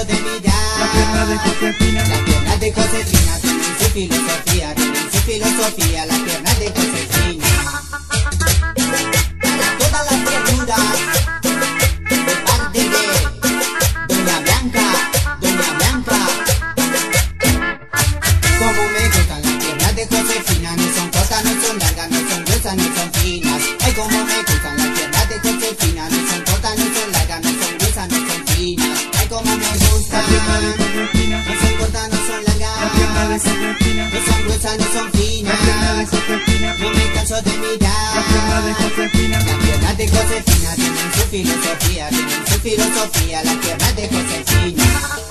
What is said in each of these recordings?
canso de mirar. Las piernas de Josefina. Las piernas de Josefina tienen su filosofía, tienen su filosofía, las piernas de Josefina. Para todas las criaturas, de parte de Doña Blanca, Doña Blanca. Como me gustan las piernas de Josefina, no son cortas, no son largas, no son gruesas, no son finas. Ay, como me gustan las piernas de Josefina, no son cortas, no son largas, no son gruesas, no son finas. Ay, como me gustan. Las piernas de Josefina. No son cortas, no son largas. Las piernas de Josefina. No son gruesas, no son finas. Las piernas de Josefina. No me canso de mirar. Las piernas de Josefina. Las piernas de Josefina tienen su filosofía, tienen su filosofía, las piernas de Josefina.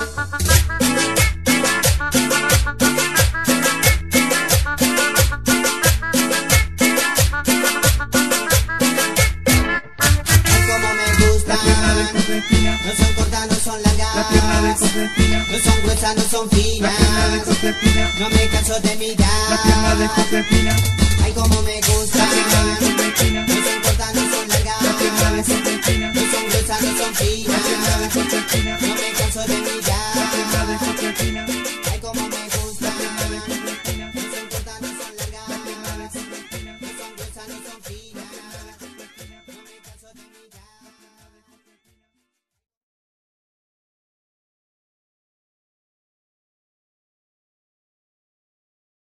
Ay, como me gustan. Las piernas de Josefina. No son cortas, no son largas. Las piernas de Josefina. No son gruesas, no son finas. Las piernas de Josefina. No me canso de mirar. Las piernas de Josefina. Ay, como me gustan. Las piernas de Josefina. No son cortas, no son largas. Las piernas de Josefina. No son gruesas, no son finas. Las piernas de Josefina. No